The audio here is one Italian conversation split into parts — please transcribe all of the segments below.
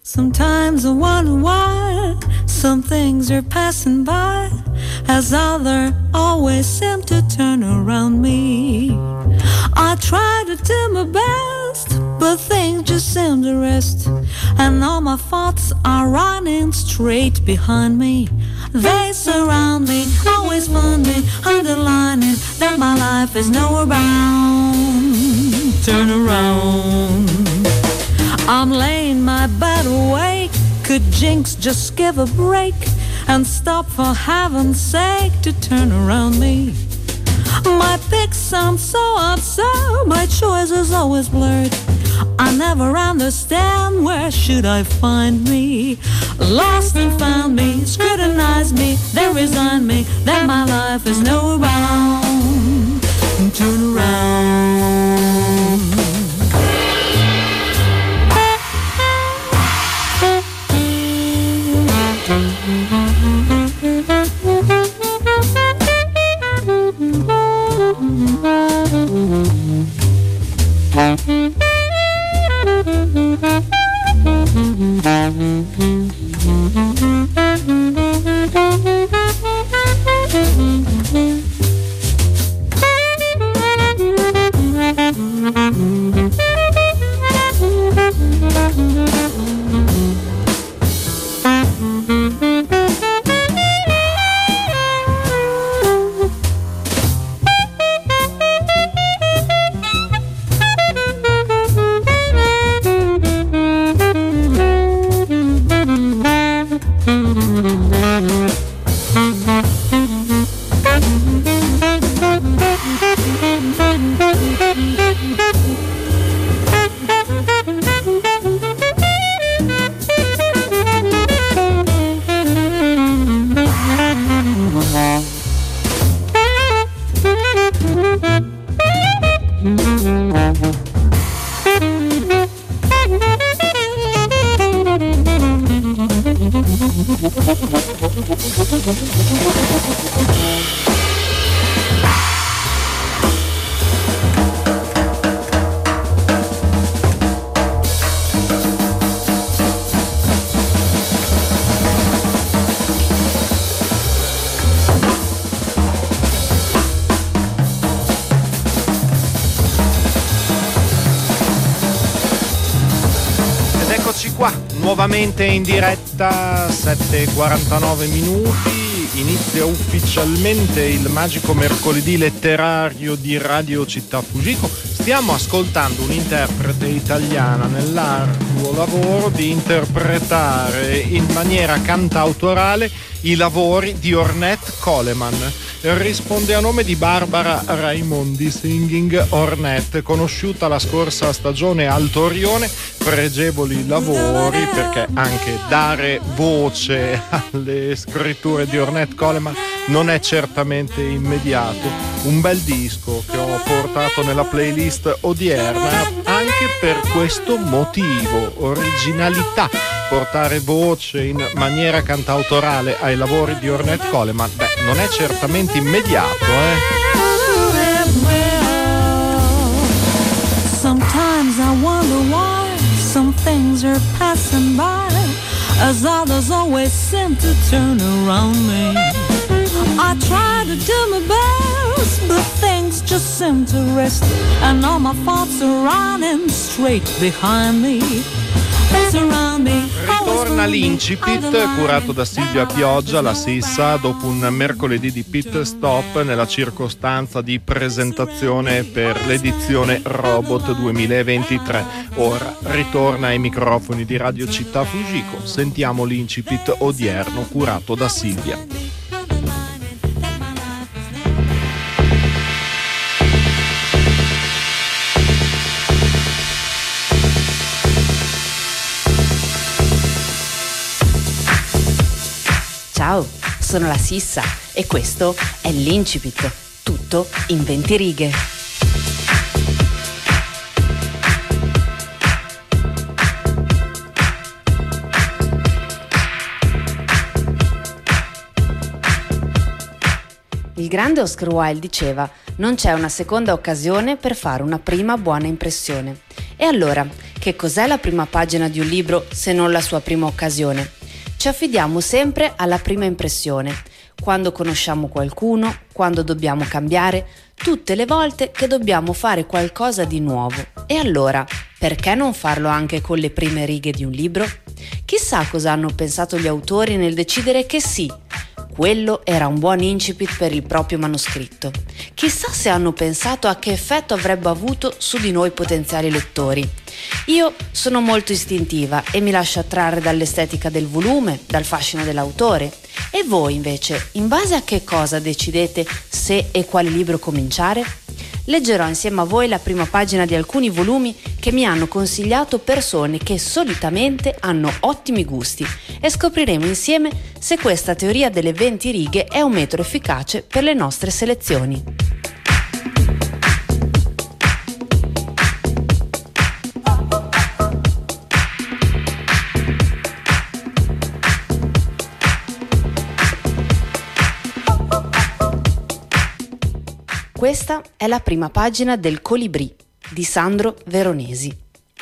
Sometimes I wonder why some things are passing by, as others always seem to turn around me. I try to do my best, but things just seem to rest, and all my thoughts are running straight behind me. They surround me, always find me, underlining that my life is nowhere bound. Turn around. I'm laying my bed awake. Could jinx just give a break and stop, for heaven's sake, to turn around me? My pick sounds so absurd, my choice is always blurred. I never understand, where should I find me? Lost and found me, scrutinize me, then resign me, that my life is nowhere bound. Turn around. Nuovamente in diretta, 7:49 minuti, inizia ufficialmente il magico mercoledì letterario di Radio Città Fujiko. Stiamo ascoltando un'interprete italiana nell'arduo lavoro di interpretare in maniera cantautorale i lavori di Ornette Coleman. Risponde a nome di Barbara Raimondi, Singing Ornette, conosciuta la scorsa stagione al Torione. Pregevoli lavori, perché anche dare voce alle scritture di Ornette Coleman non è certamente immediato. Un bel disco che ho portato nella playlist odierna anche per questo motivo: originalità. Portare voce in maniera cantautorale ai lavori di Ornette Coleman, non è certamente immediato, Sometimes I wonder why some things are passing by, as others always seem to turn around me. I try to do my best, but things just seem to rest, and all my thoughts are running straight behind me. Ritorna l'Incipit curato da Silvia Pioggia, la Sissa, dopo un mercoledì di pit stop nella circostanza di presentazione per l'edizione Robot 2023. Ora ritorna ai microfoni di Radio Città Fujiko. Sentiamo l'Incipit odierno curato da Silvia. Ciao, sono la Sissa e questo è l'Incipit, tutto in 20 righe. Il grande Oscar Wilde diceva: non c'è una seconda occasione per fare una prima buona impressione. E allora, che cos'è la prima pagina di un libro se non la sua prima occasione? Ci affidiamo sempre alla prima impressione, quando conosciamo qualcuno, quando dobbiamo cambiare, tutte le volte che dobbiamo fare qualcosa di nuovo. E allora, perché non farlo anche con le prime righe di un libro? Chissà cosa hanno pensato gli autori nel decidere che sì, quello era un buon incipit per il proprio manoscritto. Chissà se hanno pensato a che effetto avrebbe avuto su di noi potenziali lettori. Io sono molto istintiva e mi lascio attrarre dall'estetica del volume, dal fascino dell'autore. E voi invece, in base a che cosa decidete se e quale libro cominciare? Leggerò insieme a voi la prima pagina di alcuni volumi che mi hanno consigliato persone che solitamente hanno ottimi gusti e scopriremo insieme se questa teoria delle 20 righe è un metodo efficace per le nostre selezioni. Questa è la prima pagina del Colibrì di Sandro Veronesi.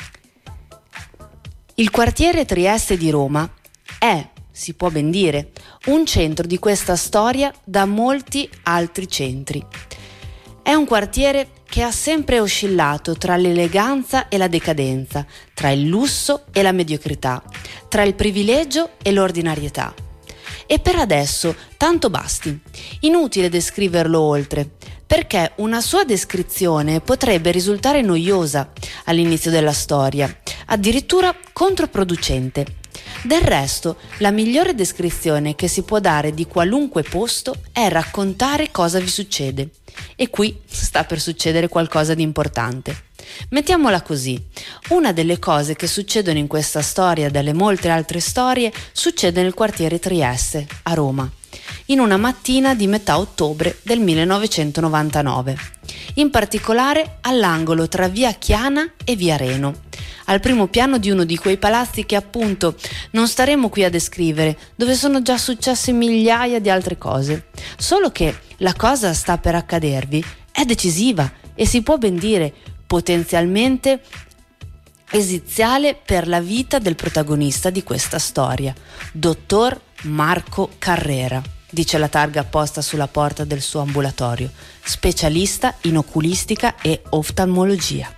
Il quartiere Trieste di Roma è, si può ben dire, un centro di questa storia da molti altri centri. È un quartiere che ha sempre oscillato tra l'eleganza e la decadenza, tra il lusso e la mediocrità, tra il privilegio e l'ordinarietà. E per adesso tanto basti, inutile descriverlo oltre, perché una sua descrizione potrebbe risultare noiosa all'inizio della storia, addirittura controproducente. Del resto, la migliore descrizione che si può dare di qualunque posto è raccontare cosa vi succede. E qui sta per succedere qualcosa di importante. Mettiamola così, una delle cose che succedono in questa storia, dalle molte altre storie, succede nel quartiere Trieste, a Roma, in una mattina di metà ottobre del 1999, in particolare all'angolo tra via Chiana e via Reno, al primo piano di uno di quei palazzi che appunto non staremo qui a descrivere, dove sono già successe migliaia di altre cose, solo che la cosa sta per accadervi è decisiva e si può ben dire potenzialmente esiziale per la vita del protagonista di questa storia, dottor Marco Carrera, dice la targa apposta sulla porta del suo ambulatorio, specialista in oculistica e oftalmologia.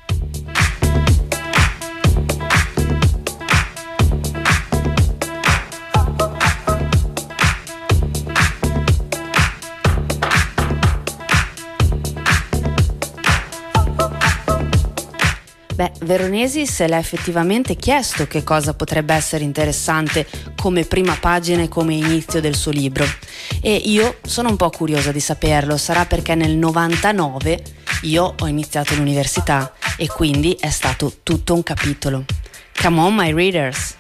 Veronesi se l'ha effettivamente chiesto che cosa potrebbe essere interessante come prima pagina e come inizio del suo libro, e io sono un po' curiosa di saperlo. Sarà perché nel 99 io ho iniziato l'università e quindi è stato tutto un capitolo. Come on, my readers!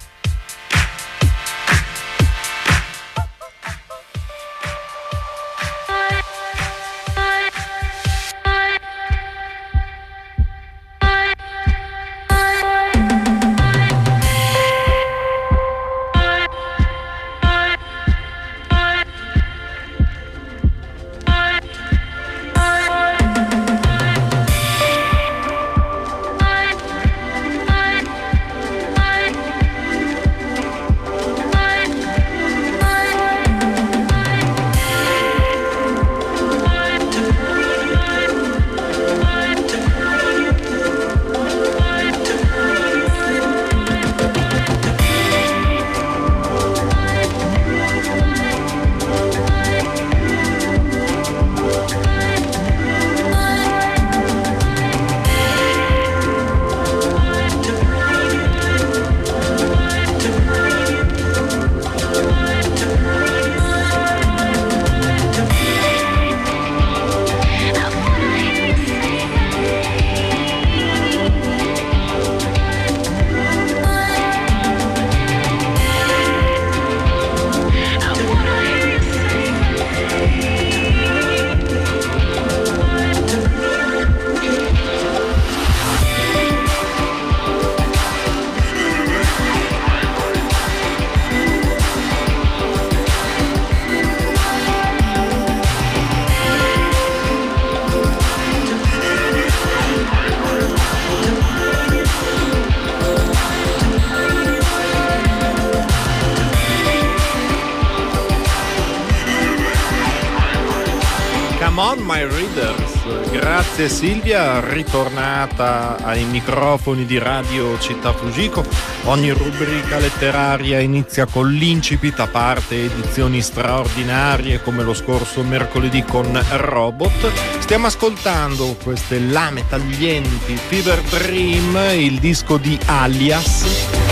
Come on my readers. Grazie Silvia, ritornata ai microfoni di Radio Città Fugico. Ogni rubrica letteraria inizia con l'incipit, a parte edizioni straordinarie come lo scorso mercoledì con Robot. Stiamo ascoltando queste lame taglienti, Fever Dream, il disco di Alias.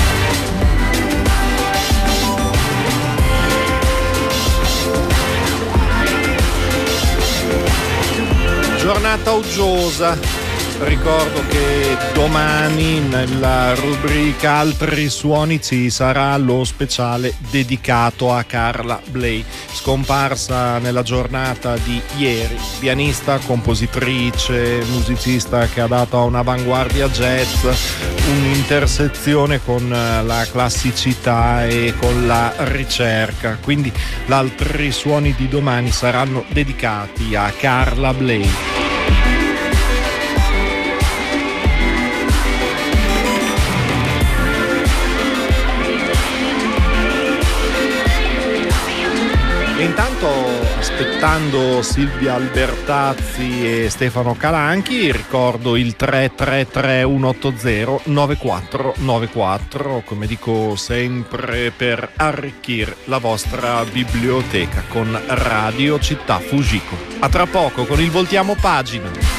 Giornata uggiosa, ricordo che domani nella rubrica Altri Suoni ci sarà lo speciale dedicato a Carla Bley, scomparsa nella giornata di ieri, pianista, compositrice, musicista che ha dato un'avanguardia jazz, un'intersezione con la classicità e con la ricerca, quindi gli Altri Suoni di domani saranno dedicati a Carla Bley. Intanto, aspettando Silvia Albertazzi e Stefano Calanchi, ricordo il 333 180 9494, come dico sempre, per arricchire la vostra biblioteca con Radio Città Fugico. A tra poco con il Voltiamo Pagina.